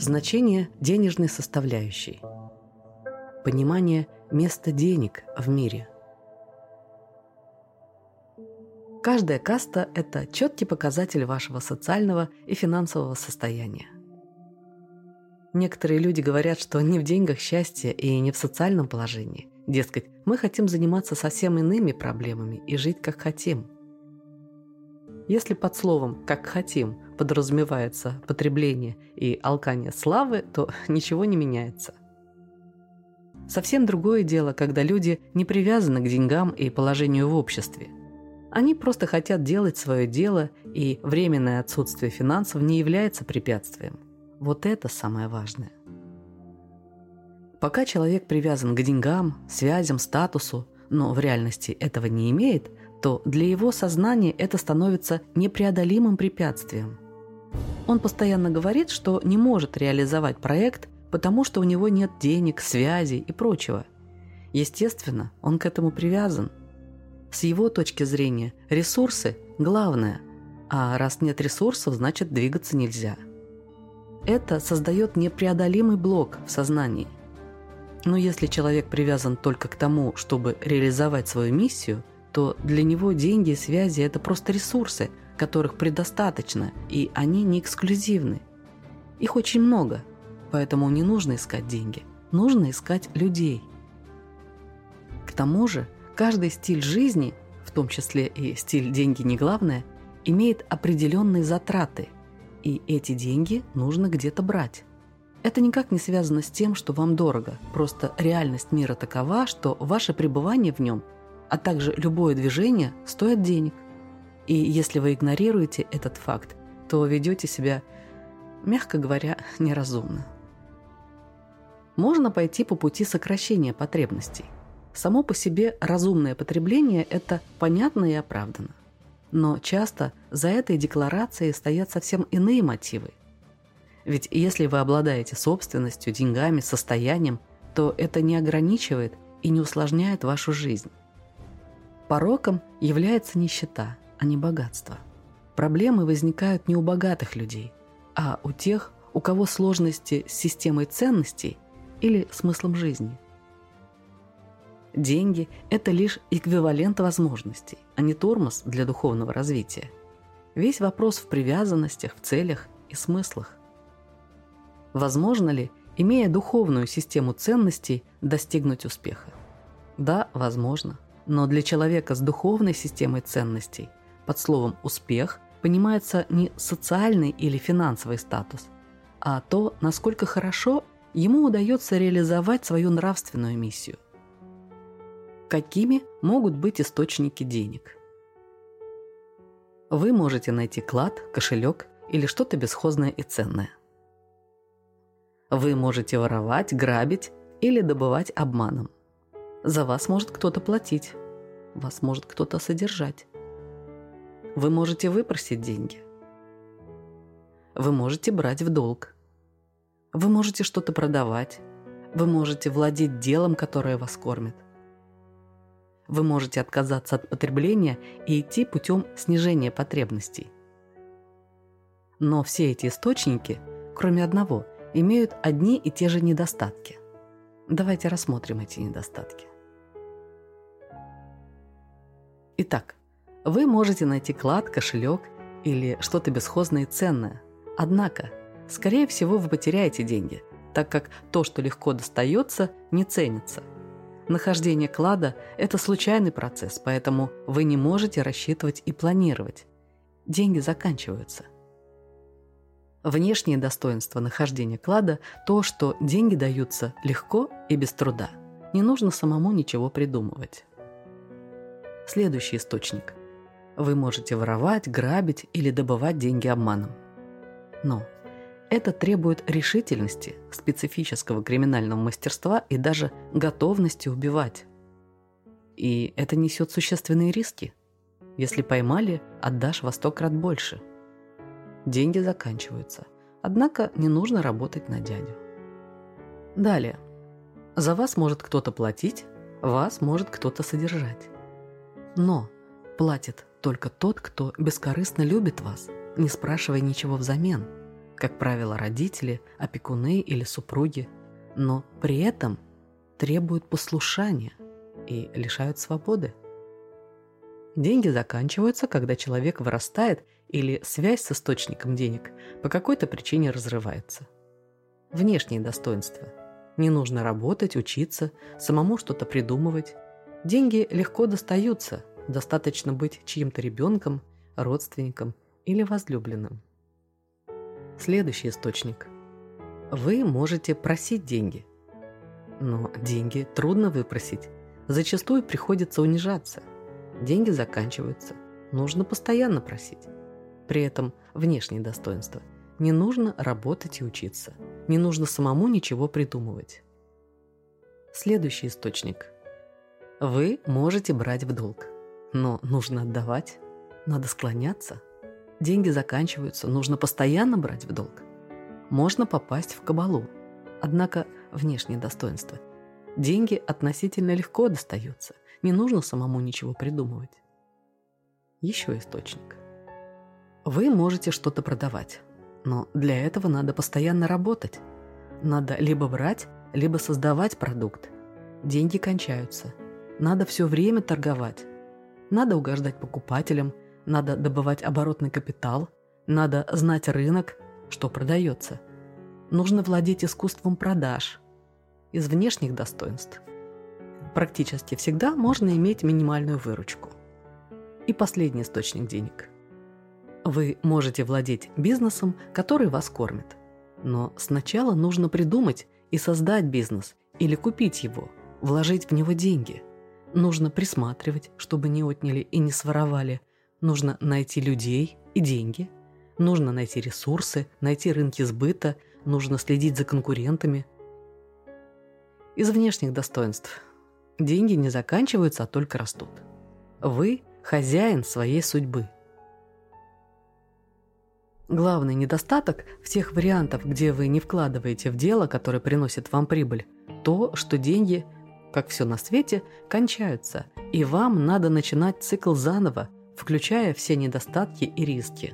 Значение денежной составляющей. Понимание места денег в мире. Каждая каста – это четкий показатель вашего социального и финансового состояния. Некоторые люди говорят, что не в деньгах счастье и не в социальном положении. Дескать, мы хотим заниматься совсем иными проблемами и жить как хотим. Если под словом «как хотим» подразумевается потребление и алкание славы, то ничего не меняется. Совсем другое дело, когда люди не привязаны к деньгам и положению в обществе. Они просто хотят делать свое дело, и временное отсутствие финансов не является препятствием. Вот это самое важное. Пока человек привязан к деньгам, связям, статусу, но в реальности этого не имеет, то для его сознания это становится непреодолимым препятствием. Он постоянно говорит, что не может реализовать проект, потому что у него нет денег, связей и прочего. Естественно, он к этому привязан. С его точки зрения ресурсы – главное, а раз нет ресурсов, значит двигаться нельзя. Это создает непреодолимый блок в сознании. Но если человек привязан только к тому, чтобы реализовать свою миссию, то для него деньги и связи – это просто ресурсы, которых предостаточно, и они не эксклюзивны. Их очень много, поэтому не нужно искать деньги, нужно искать людей. К тому же, каждый стиль жизни, в том числе и стиль «деньги не главное», имеет определенные затраты, и эти деньги нужно где-то брать. Это никак не связано с тем, что вам дорого, просто реальность мира такова, что ваше пребывание в нем, а также любое движение стоит денег. И если вы игнорируете этот факт, то ведете себя, мягко говоря, неразумно. Можно пойти по пути сокращения потребностей. Само по себе разумное потребление – это понятно и оправдано. Но часто за этой декларацией стоят совсем иные мотивы. Ведь если вы обладаете собственностью, деньгами, состоянием, то это не ограничивает и не усложняет вашу жизнь. Пороком является нищета, а не богатство. Проблемы возникают не у богатых людей, а у тех, у кого сложности с системой ценностей или смыслом жизни. Деньги – это лишь эквивалент возможностей, а не тормоз для духовного развития. Весь вопрос в привязанностях, в целях и смыслах. Возможно ли, имея духовную систему ценностей, достигнуть успеха? Да, возможно. Но для человека с духовной системой ценностей под словом «успех» понимается не социальный или финансовый статус, а то, насколько хорошо ему удается реализовать свою нравственную миссию. Какими могут быть источники денег? Вы можете найти клад, кошелек или что-то бесхозное и ценное. Вы можете воровать, грабить или добывать обманом. За вас может кто-то платить, вас может кто-то содержать. Вы можете выпросить деньги. Вы можете брать в долг. Вы можете что-то продавать. Вы можете владеть делом, которое вас кормит. Вы можете отказаться от потребления и идти путем снижения потребностей. Но все эти источники, кроме одного, имеют одни и те же недостатки. Давайте рассмотрим эти недостатки. Итак, вы можете найти клад, кошелек или что-то бесхозное и ценное. Однако, скорее всего, вы потеряете деньги, так как то, что легко достается, не ценится. Нахождение клада – это случайный процесс, поэтому вы не можете рассчитывать и планировать. Деньги заканчиваются. Внешнее достоинство нахождения клада – то, что деньги даются легко и без труда. Не нужно самому ничего придумывать. Следующий источник. Вы можете воровать, грабить или добывать деньги обманом. Но это требует решительности, специфического криминального мастерства и даже готовности убивать. И это несет существенные риски. Если поймали, отдашь во 100 крат больше. Деньги заканчиваются. Однако не нужно работать на дядю. Далее. За вас может кто-то платить, вас может кто-то содержать. Но платит только тот, кто бескорыстно любит вас, не спрашивая ничего взамен. как правило, родители, опекуны или супруги, но при этом требуют послушания и лишают свободы. Деньги заканчиваются, когда человек вырастает или связь с источником денег по какой-то причине разрывается. Внешние достоинства. Не нужно работать, учиться, самому что-то придумывать. Деньги легко достаются, достаточно быть чьим-то ребенком, родственником или возлюбленным. Следующий источник. Вы можете просить деньги. Но деньги трудно выпросить. Зачастую приходится унижаться. Деньги заканчиваются. Нужно постоянно просить. При этом внешние достоинства. Не нужно работать и учиться. Не нужно самому ничего придумывать. Следующий источник. Вы можете брать в долг. Но нужно отдавать. Надо склоняться. Деньги заканчиваются. Нужно постоянно брать в долг. Можно попасть в кабалу. Однако внешние достоинства. Деньги относительно легко достаются. Не нужно самому ничего придумывать. Еще источник. Вы можете что-то продавать, но для этого надо постоянно работать. Надо либо брать, либо создавать продукт. Деньги кончаются. Надо все время торговать. Надо угождать покупателям, надо добывать оборотный капитал, надо знать рынок, что продается. Нужно владеть искусством продаж. Из внешних достоинств практически всегда можно иметь минимальную выручку. И последний источник денег. Вы можете владеть бизнесом, который вас кормит. Но сначала нужно придумать и создать бизнес, или купить его, вложить в него деньги. Нужно присматривать, чтобы не отняли и не своровали. Нужно найти людей и деньги. Нужно найти ресурсы, найти рынки сбыта. Нужно следить за конкурентами. Из внешних достоинств. Деньги не заканчиваются, а только растут. Вы хозяин своей судьбы. Главный недостаток всех вариантов, где вы не вкладываете в дело, которое приносит вам прибыль, то, что деньги, как все на свете, кончаются, и вам надо начинать цикл заново, включая все недостатки и риски.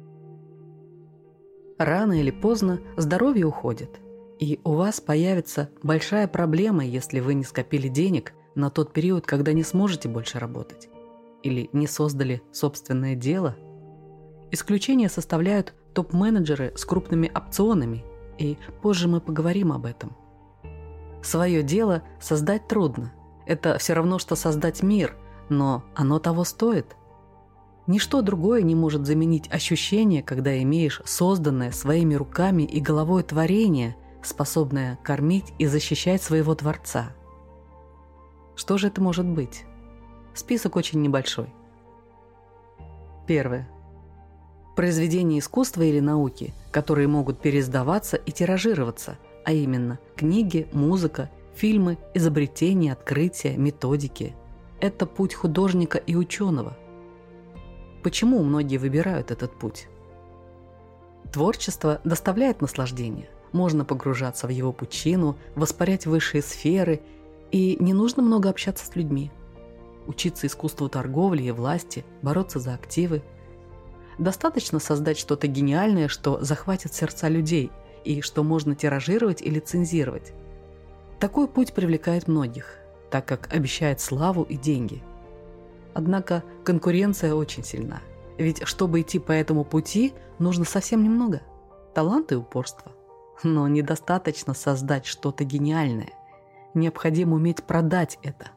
Рано или поздно здоровье уходит, и у вас появится большая проблема, если вы не скопили денег на тот период, когда не сможете больше работать, или не создали собственное дело. Исключения составляют топ-менеджеры с крупными опционами, и позже мы поговорим об этом. Свое дело создать трудно. Это все равно, что создать мир, но оно того стоит. Ничто другое не может заменить ощущение, когда имеешь созданное своими руками и головой творение, способное кормить и защищать своего Творца. Что же это может быть? Список очень небольшой. Первое. Произведения искусства или науки, которые могут переиздаваться и тиражироваться, а именно книги, музыка, фильмы, изобретения, открытия, методики. Это путь художника и ученого. Почему многие выбирают этот путь? Творчество доставляет наслаждение. Можно погружаться в его пучину, воспарять в высшие сферы, и не нужно много общаться с людьми. Учиться искусству торговли и власти, бороться за активы. Достаточно создать что-то гениальное, что захватит сердца людей, и что можно тиражировать и лицензировать. Такой путь привлекает многих, так как обещает славу и деньги. Однако конкуренция очень сильна, ведь чтобы идти по этому пути, нужно совсем немного – талант и упорство. Но недостаточно создать что-то гениальное, необходимо уметь продать это.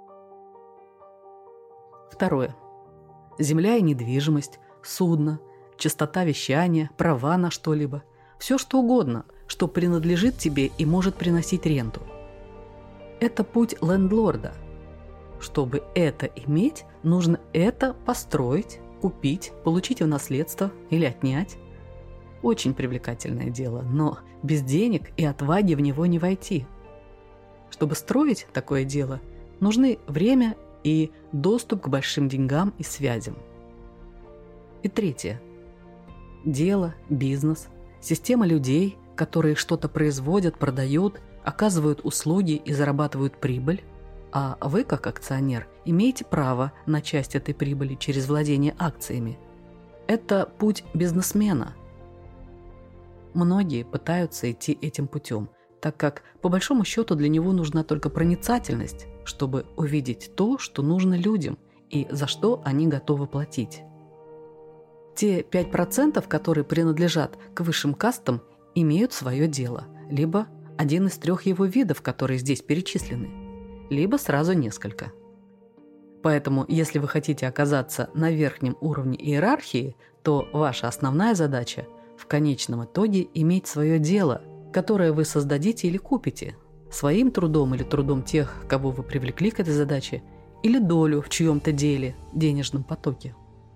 Второе. Земля и недвижимость, судно, частота вещания, права на что-либо. Все что угодно, что принадлежит тебе и может приносить ренту. Это путь лендлорда. Чтобы это иметь, нужно это построить, купить, получить в наследство или отнять. Очень привлекательное дело, но без денег и отваги в него не войти. Чтобы строить такое дело, нужны время и доступ к большим деньгам и связям. И третье. Дело, бизнес, система людей, которые что-то производят, продают, оказывают услуги и зарабатывают прибыль, а вы, как акционер, имеете право на часть этой прибыли через владение акциями. Это путь бизнесмена. многие пытаются идти этим путем, так как, по большому счету, для него нужна только проницательность, чтобы увидеть то, что нужно людям и за что они готовы платить. Те 5%, которые принадлежат к высшим кастам, имеют свое дело, либо один из 3 его видов, которые здесь перечислены, либо сразу несколько. Поэтому, если вы хотите оказаться на верхнем уровне иерархии, то ваша основная задача в конечном итоге иметь свое дело, которое вы создадите или купите, своим трудом или трудом тех, кого вы привлекли к этой задаче, или долю в чьем-то деле, денежном потоке.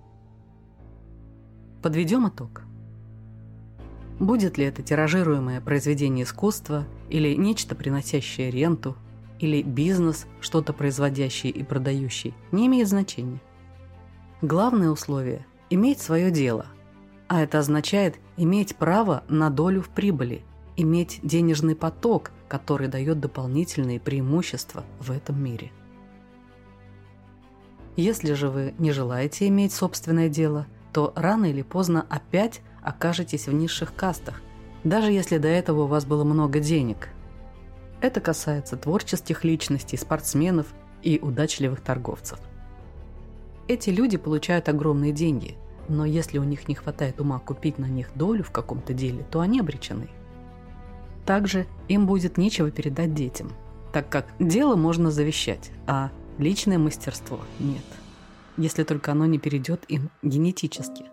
Подведем итог. Будет ли это тиражируемое произведение искусства, или нечто, приносящее ренту, или бизнес, что-то производящий и продающий, не имеет значения. Главное условие – иметь свое дело, а это означает иметь право на долю в прибыли, иметь денежный поток, который дает дополнительные преимущества в этом мире. Если же вы не желаете иметь собственное дело, то рано или поздно опять окажетесь в низших кастах, даже если до этого у вас было много денег. Это касается творческих личностей, спортсменов и удачливых торговцев. Эти люди получают огромные деньги, но если у них не хватает ума купить на них долю в каком-то деле, то они обречены. Также им будет нечего передать детям, так как дело можно завещать, а личное мастерство нет, если только оно не перейдет им генетически.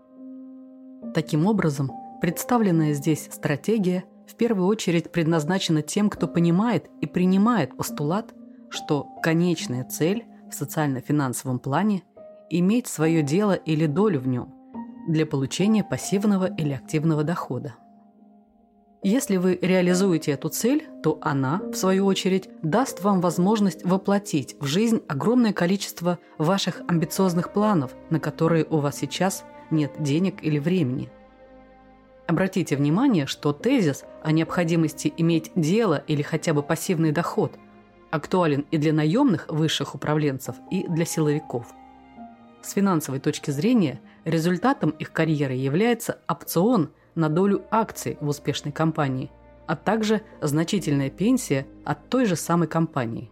Таким образом, представленная здесь стратегия в первую очередь предназначена тем, кто понимает и принимает постулат, что конечная цель в социально-финансовом плане – иметь свое дело или долю в нем для получения пассивного или активного дохода. Если вы реализуете эту цель, то она, в свою очередь, даст вам возможность воплотить в жизнь огромное количество ваших амбициозных планов, на которые у вас сейчас нет денег или времени. Обратите внимание, что тезис о необходимости иметь дело или хотя бы пассивный доход актуален и для наемных высших управленцев, и для силовиков. С финансовой точки зрения, результатом их карьеры является опцион на долю акций в успешной компании, а также значительная пенсия от той же самой компании.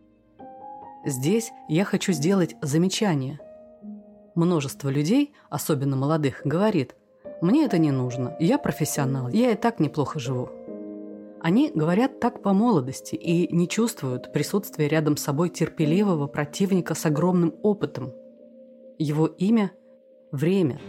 Здесь я хочу сделать замечание. Множество людей, особенно молодых, говорит: «Мне это не нужно, я профессионал, я и так неплохо живу». Они говорят так по молодости и не чувствуют присутствия рядом с собой терпеливого противника с огромным опытом. Его имя – время.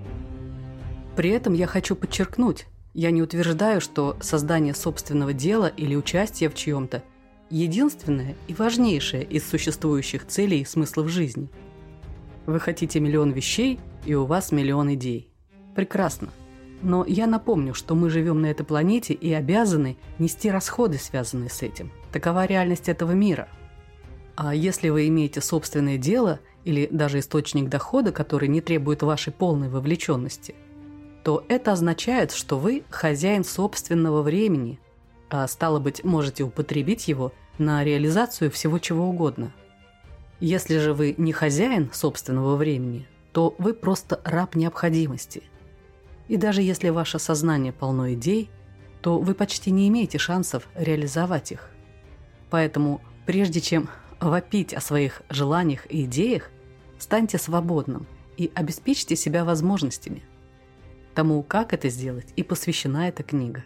При этом я хочу подчеркнуть, я не утверждаю, что создание собственного дела или участие в чьем-то – единственное и важнейшее из существующих целей и смыслов жизни. Вы хотите миллион вещей, и у вас миллион идей. Прекрасно. Но я напомню, что мы живем на этой планете и обязаны нести расходы, связанные с этим. Такова реальность этого мира. А если вы имеете собственное дело или даже источник дохода, который не требует вашей полной вовлеченности, то это означает, что вы хозяин собственного времени, а стало быть, можете употребить его на реализацию всего чего угодно. Если же вы не хозяин собственного времени, то вы просто раб необходимости. И даже если ваше сознание полно идей, то вы почти не имеете шансов реализовать их. Поэтому, прежде чем вопить о своих желаниях и идеях, станьте свободным и обеспечьте себя возможностями. Тому, как это сделать, и посвящена эта книга.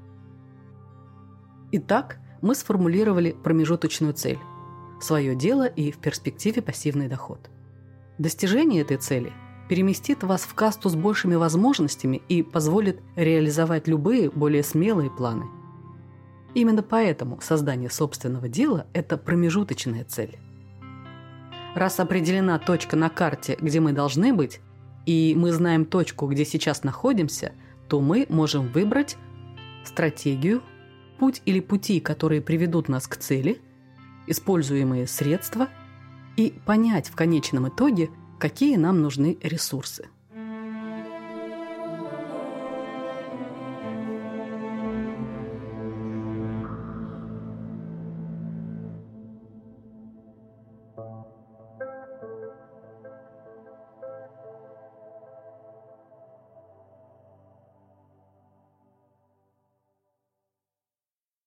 Итак, мы сформулировали промежуточную цель – свое дело и в перспективе пассивный доход. Достижение этой цели переместит вас в касту с большими возможностями и позволит реализовать любые более смелые планы. Именно поэтому создание собственного дела – это промежуточная цель. Раз определена точка на карте, где мы должны быть, и мы знаем точку, где сейчас находимся, то мы можем выбрать стратегию, путь или пути, которые приведут нас к цели, используемые средства, и понять в конечном итоге, какие нам нужны ресурсы.